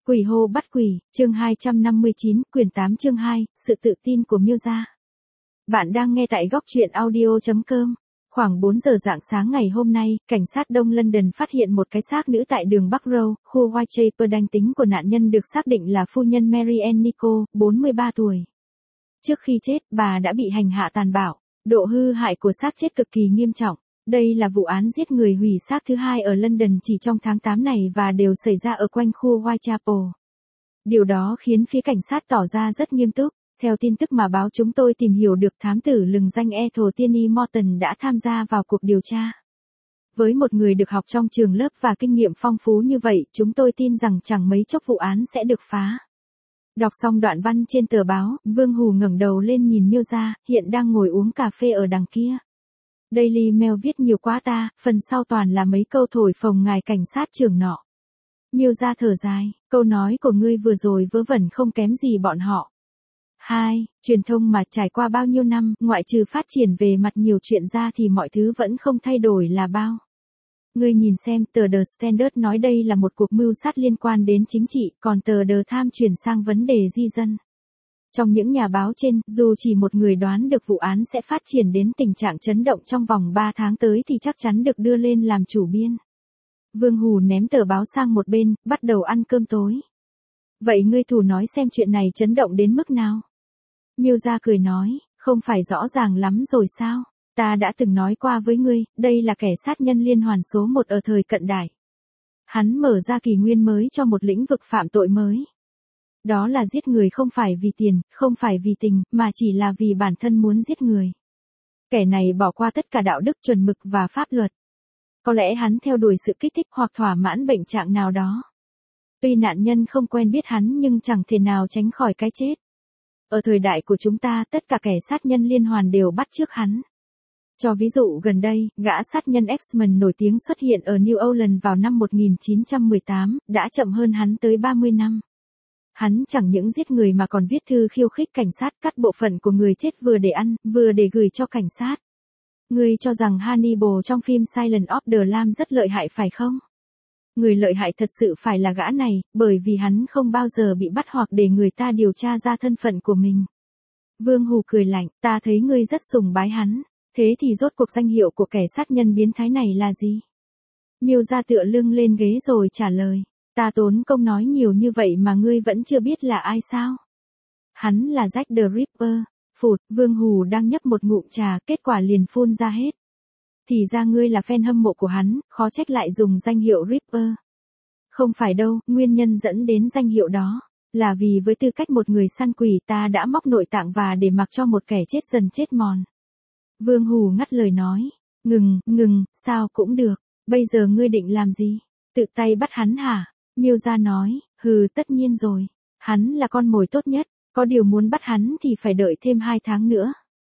Quỷ hô bắt quỷ, chương 259, quyển 8 chương 2, sự tự tin của Miêu Gia. Bạn đang nghe tại góc truyện audio.com. Khoảng 4 giờ rạng sáng ngày hôm nay, cảnh sát Đông London phát hiện một cái xác nữ tại đường Bắc Row, khu Whitechapel. Danh tính của nạn nhân được xác định là phu nhân Mary Ann Nichol, 43 tuổi. Trước khi chết, bà đã bị hành hạ tàn bạo. Độ hư hại của xác chết cực kỳ nghiêm trọng. Đây là vụ án giết người hủy xác thứ hai ở London chỉ trong tháng 8 này và đều xảy ra ở quanh khu Whitechapel. Điều đó khiến phía cảnh sát tỏ ra rất nghiêm túc. Theo tin tức mà báo chúng tôi tìm hiểu được, thám tử lừng danh Ethel Tierney Morton đã tham gia vào cuộc điều tra. Với một người được học trong trường lớp và kinh nghiệm phong phú như vậy, chúng tôi tin rằng chẳng mấy chốc vụ án sẽ được phá. Đọc xong đoạn văn trên tờ báo, Vương Hù ngẩng đầu lên nhìn Miêu Gia, hiện đang ngồi uống cà phê ở đằng kia. Daily Mail viết nhiều quá ta, phần sau toàn là mấy câu thổi phồng ngài cảnh sát trưởng nọ. Miêu Gia thở dài, câu nói của ngươi vừa rồi vớ vẩn không kém gì bọn họ. 2. Truyền thông mà trải qua bao nhiêu năm, ngoại trừ phát triển về mặt nhiều chuyện ra thì mọi thứ vẫn không thay đổi là bao. Ngươi nhìn xem, tờ The Standard nói đây là một cuộc mưu sát liên quan đến chính trị, còn tờ The Times chuyển sang vấn đề di dân. Trong những nhà báo trên, dù chỉ một người đoán được vụ án sẽ phát triển đến tình trạng chấn động trong vòng 3 tháng tới thì chắc chắn được đưa lên làm chủ biên. Vương Hù ném tờ báo sang một bên, bắt đầu ăn cơm tối. Vậy ngươi thử nói xem chuyện này chấn động đến mức nào? Miêu Gia cười nói, không phải rõ ràng lắm rồi sao? Ta đã từng nói qua với ngươi, đây là kẻ sát nhân liên hoàn số 1 ở thời cận đại. Hắn mở ra kỷ nguyên mới cho một lĩnh vực phạm tội mới. Đó là giết người không phải vì tiền, không phải vì tình, mà chỉ là vì bản thân muốn giết người. Kẻ này bỏ qua tất cả đạo đức chuẩn mực và pháp luật. Có lẽ hắn theo đuổi sự kích thích hoặc thỏa mãn bệnh trạng nào đó. Tuy nạn nhân không quen biết hắn nhưng chẳng thể nào tránh khỏi cái chết. Ở thời đại của chúng ta, tất cả kẻ sát nhân liên hoàn đều bắt chước hắn. Cho ví dụ gần đây, gã sát nhân X-Men nổi tiếng xuất hiện ở New Orleans vào năm 1918, đã chậm hơn hắn tới 30 năm. Hắn chẳng những giết người mà còn viết thư khiêu khích cảnh sát, cắt bộ phận của người chết vừa để ăn, vừa để gửi cho cảnh sát. Ngươi cho rằng Hannibal trong phim Silence of the Lambs rất lợi hại phải không? Người lợi hại thật sự phải là gã này, bởi vì hắn không bao giờ bị bắt hoặc để người ta điều tra ra thân phận của mình. Vương Hù cười lạnh, ta thấy ngươi rất sùng bái hắn, thế thì rốt cuộc danh hiệu của kẻ sát nhân biến thái này là gì? Miêu Gia tựa lưng lên ghế rồi trả lời, ta tốn công nói nhiều như vậy mà ngươi vẫn chưa biết là ai sao? Hắn là Jack the Ripper. Phụt, Vương Hù đang nhấp một ngụm trà, kết quả liền phun ra hết. Thì ra ngươi là fan hâm mộ của hắn, khó trách lại dùng danh hiệu Ripper. Không phải đâu, nguyên nhân dẫn đến danh hiệu đó là vì với tư cách một người săn quỷ ta đã móc nội tạng và để mặc cho một kẻ chết dần chết mòn. Vương Hù ngắt lời nói, ngừng, sao cũng được, bây giờ ngươi định làm gì? Tự tay bắt hắn hả? Miêu Gia nói, tất nhiên rồi, hắn là con mồi tốt nhất, có điều muốn bắt hắn thì phải đợi thêm 2 tháng nữa.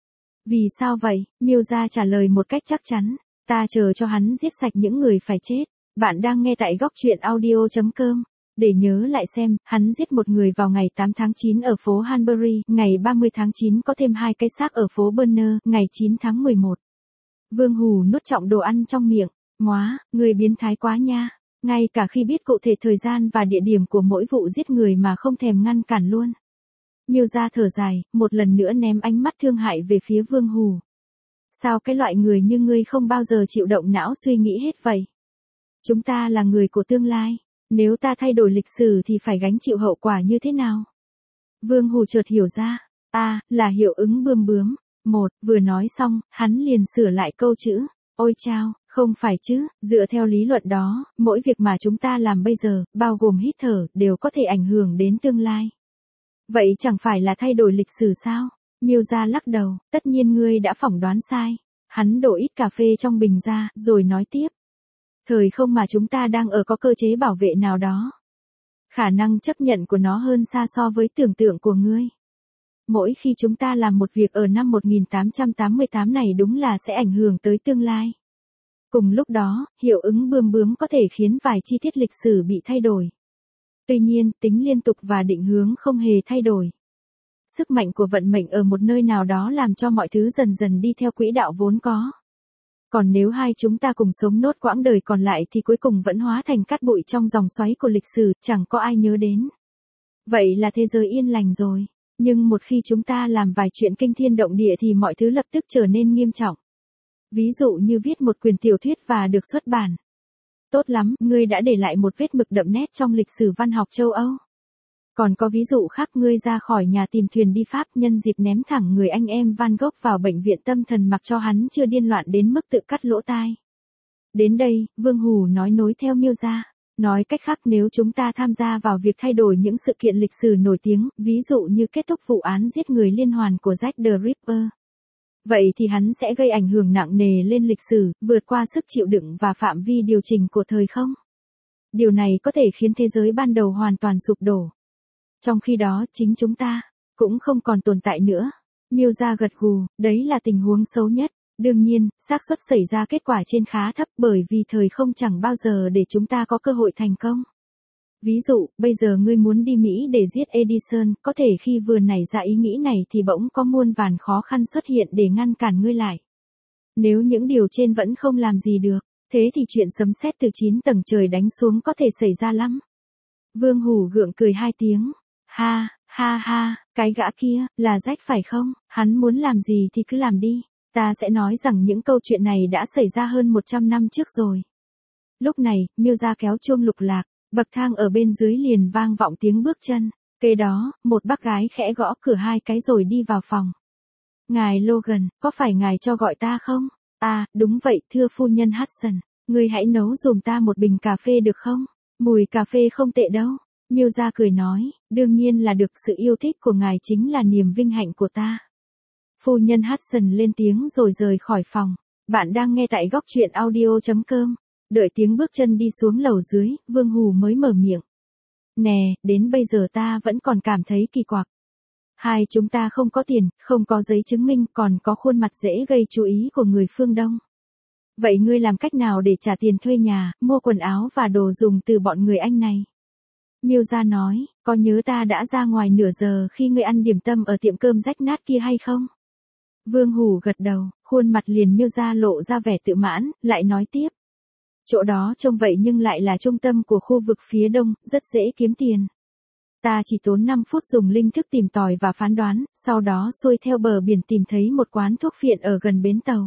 Vì sao vậy? Miêu Gia trả lời một cách chắc chắn, ta chờ cho hắn giết sạch những người phải chết. Bạn đang nghe tại góc truyện audio.com. Để nhớ lại xem, hắn giết một người vào ngày 8 tháng 9 ở phố Hanbury, ngày 30 tháng 9 có thêm 2 cái xác ở phố Burner, ngày 9 tháng 11. Vương Hù nuốt trọng đồ ăn trong miệng, móa, người biến thái quá nha, ngay cả khi biết cụ thể thời gian và địa điểm của mỗi vụ giết người mà không thèm ngăn cản luôn. Miêu Gia thở dài, một lần nữa ném ánh mắt thương hại về phía Vương Hù. Sao cái loại người như ngươi không bao giờ chịu động não suy nghĩ hết vậy? Chúng ta là người của tương lai, nếu ta thay đổi lịch sử thì phải gánh chịu hậu quả như thế nào? Vương Hù chợt hiểu ra, là hiệu ứng bươm bướm. Vừa nói xong, hắn liền sửa lại câu chữ, ôi chao, không phải chứ, dựa theo lý luận đó, mỗi việc mà chúng ta làm bây giờ, bao gồm hít thở, đều có thể ảnh hưởng đến tương lai. Vậy chẳng phải là thay đổi lịch sử sao? Miêu Gia lắc đầu, tất nhiên ngươi đã phỏng đoán sai. Hắn đổ ít cà phê trong bình ra, rồi nói tiếp. Thời không mà chúng ta đang ở có cơ chế bảo vệ nào đó. Khả năng chấp nhận của nó hơn xa so với tưởng tượng của ngươi. Mỗi khi chúng ta làm một việc ở năm 1888 này đúng là sẽ ảnh hưởng tới tương lai. Cùng lúc đó, hiệu ứng bươm bướm có thể khiến vài chi tiết lịch sử bị thay đổi. Tuy nhiên, tính liên tục và định hướng không hề thay đổi. Sức mạnh của vận mệnh ở một nơi nào đó làm cho mọi thứ dần dần đi theo quỹ đạo vốn có. Còn nếu hai chúng ta cùng sống nốt quãng đời còn lại thì cuối cùng vẫn hóa thành cát bụi trong dòng xoáy của lịch sử, chẳng có ai nhớ đến. Vậy là thế giới yên lành rồi. Nhưng một khi chúng ta làm vài chuyện kinh thiên động địa thì mọi thứ lập tức trở nên nghiêm trọng. Ví dụ như viết một quyển tiểu thuyết và được xuất bản. Tốt lắm, ngươi đã để lại một vết mực đậm nét trong lịch sử văn học châu Âu. Còn có ví dụ khác, ngươi ra khỏi nhà tìm thuyền đi Pháp, nhân dịp ném thẳng người anh em Van Gogh vào bệnh viện tâm thần mặc cho hắn chưa điên loạn đến mức tự cắt lỗ tai. Đến đây, Vương Hủ nói nối theo Miêu Gia. Nói cách khác, nếu chúng ta tham gia vào việc thay đổi những sự kiện lịch sử nổi tiếng, ví dụ như kết thúc vụ án giết người liên hoàn của Jack the Ripper, vậy thì hắn sẽ gây ảnh hưởng nặng nề lên lịch sử, vượt qua sức chịu đựng và phạm vi điều chỉnh của thời không. Điều này có thể khiến thế giới ban đầu hoàn toàn sụp đổ. Trong khi đó, chính chúng ta cũng không còn tồn tại nữa. Miêu Gia gật gù, đấy là tình huống xấu nhất. Đương nhiên, xác suất xảy ra kết quả trên khá thấp bởi vì thời không chẳng bao giờ để chúng ta có cơ hội thành công. Ví dụ, bây giờ ngươi muốn đi Mỹ để giết Edison, có thể khi vừa nảy ra ý nghĩ này thì bỗng có muôn vàn khó khăn xuất hiện để ngăn cản ngươi lại. Nếu những điều trên vẫn không làm gì được, thế thì chuyện sấm sét từ 9 tầng trời đánh xuống có thể xảy ra lắm. Vương Hủ gượng cười 2 tiếng. Ha, ha ha, cái gã kia, là Jack phải không? Hắn muốn làm gì thì cứ làm đi. Ta sẽ nói rằng những câu chuyện này đã xảy ra hơn 100 năm trước rồi. Lúc này, Miêu Gia kéo chuông lục lạc, bậc thang ở bên dưới liền vang vọng tiếng bước chân. Kế đó, một bác gái khẽ gõ cửa 2 cái rồi đi vào phòng. Ngài Logan, có phải ngài cho gọi ta không? À, đúng vậy, thưa phu nhân Hudson. Ngươi hãy nấu giùm ta một bình cà phê được không? Mùi cà phê không tệ đâu. Miêu Gia cười nói, đương nhiên là được, sự yêu thích của ngài chính là niềm vinh hạnh của ta. Phu nhân Hudson lên tiếng rồi rời khỏi phòng. Bạn đang nghe tại góc truyện audio.com. Đợi tiếng bước chân đi xuống lầu dưới, Vương Hủ mới mở miệng. Nè, đến bây giờ ta vẫn còn cảm thấy kỳ quặc. Hai chúng ta không có tiền, không có giấy chứng minh, còn có khuôn mặt dễ gây chú ý của người phương Đông. Vậy ngươi làm cách nào để trả tiền thuê nhà, mua quần áo và đồ dùng từ bọn người Anh này? Miêu Gia nói, có nhớ ta đã ra ngoài nửa giờ khi ngươi ăn điểm tâm ở tiệm cơm rách nát kia hay không? Vương Hủ gật đầu, khuôn mặt liền Miêu Gia lộ ra vẻ tự mãn, lại nói tiếp. Chỗ đó trông vậy nhưng lại là trung tâm của khu vực phía đông, rất dễ kiếm tiền. Ta chỉ tốn 5 phút dùng linh thức tìm tòi và phán đoán, sau đó xuôi theo bờ biển tìm thấy một quán thuốc phiện ở gần bến tàu.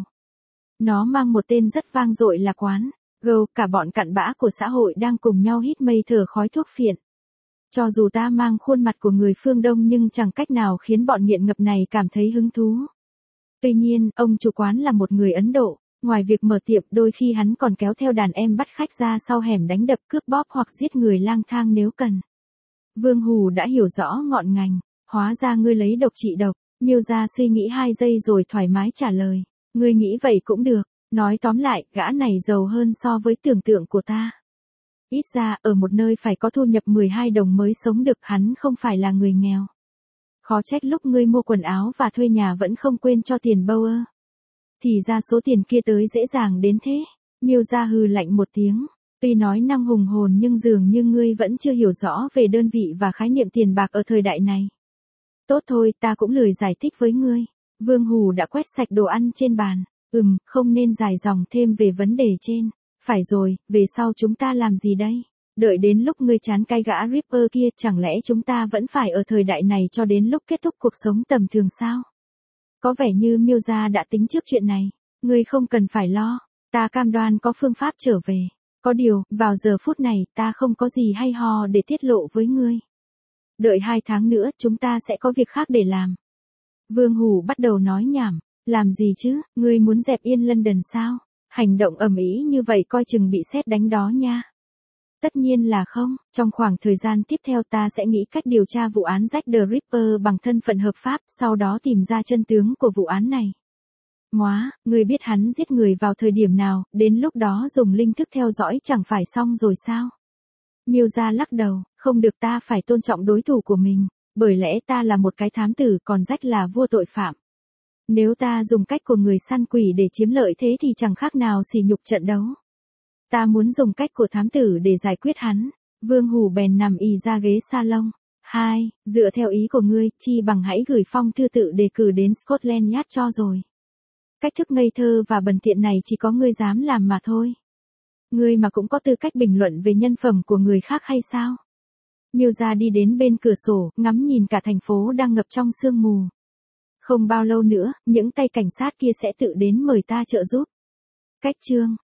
Nó mang một tên rất vang dội là quán Go, cả bọn cặn bã của xã hội đang cùng nhau hít mây thở khói thuốc phiện. Cho dù ta mang khuôn mặt của người phương Đông nhưng chẳng cách nào khiến bọn nghiện ngập này cảm thấy hứng thú. Tuy nhiên, ông chủ quán là một người Ấn Độ, ngoài việc mở tiệm đôi khi hắn còn kéo theo đàn em bắt khách ra sau hẻm đánh đập cướp bóp hoặc giết người lang thang nếu cần. Vương Hủ đã hiểu rõ ngọn ngành, hóa ra ngươi lấy độc trị độc. Miêu Gia suy nghĩ 2 giây rồi thoải mái trả lời, ngươi nghĩ vậy cũng được, nói tóm lại, gã này giàu hơn so với tưởng tượng của ta. Ít ra, ở một nơi phải có thu nhập 12 đồng mới sống được, hắn không phải là người nghèo. Khó trách lúc ngươi mua quần áo và thuê nhà vẫn không quên cho tiền bâu ơ. Thì ra số tiền kia tới dễ dàng đến thế. Miêu Gia hừ lạnh một tiếng. Tuy nói năng hùng hồn nhưng dường như ngươi vẫn chưa hiểu rõ về đơn vị và khái niệm tiền bạc ở thời đại này. Tốt thôi, ta cũng lười giải thích với ngươi. Vương Hủ đã quét sạch đồ ăn trên bàn. Không nên dài dòng thêm về vấn đề trên. Phải rồi, về sau chúng ta làm gì đây? Đợi đến lúc ngươi chán cái gã Ripper kia, chẳng lẽ chúng ta vẫn phải ở thời đại này cho đến lúc kết thúc cuộc sống tầm thường sao? Có vẻ như Miêu Gia đã tính trước chuyện này. Ngươi không cần phải lo. Ta cam đoan có phương pháp trở về. Có điều, vào giờ phút này, ta không có gì hay ho để tiết lộ với ngươi. Đợi 2 tháng nữa, chúng ta sẽ có việc khác để làm. Vương Hủ bắt đầu nói nhảm. Làm gì chứ, ngươi muốn dẹp yên London sao? Hành động ầm ĩ như vậy coi chừng bị sét đánh đó nha. Tất nhiên là không, trong khoảng thời gian tiếp theo ta sẽ nghĩ cách điều tra vụ án Jack the Ripper bằng thân phận hợp pháp, sau đó tìm ra chân tướng của vụ án này. Móa, ngươi biết hắn giết người vào thời điểm nào, đến lúc đó dùng linh thức theo dõi chẳng phải xong rồi sao? Miêu Gia lắc đầu, không được, ta phải tôn trọng đối thủ của mình, bởi lẽ ta là một cái thám tử còn Jack là vua tội phạm. Nếu ta dùng cách của người săn quỷ để chiếm lợi thế thì chẳng khác nào sỉ nhục trận đấu. Ta muốn dùng cách của thám tử để giải quyết hắn. Vương Hủ bèn nằm ì ra ghế salon. 2. Dựa theo ý của ngươi, chi bằng hãy gửi phong thư tự đề cử đến Scotland Yard cho rồi. Cách thức ngây thơ và bần tiện này chỉ có ngươi dám làm mà thôi. Ngươi mà cũng có tư cách bình luận về nhân phẩm của người khác hay sao? Miêu Gia đi đến bên cửa sổ, ngắm nhìn cả thành phố đang ngập trong sương mù. Không bao lâu nữa, những tay cảnh sát kia sẽ tự đến mời ta trợ giúp. Cách chương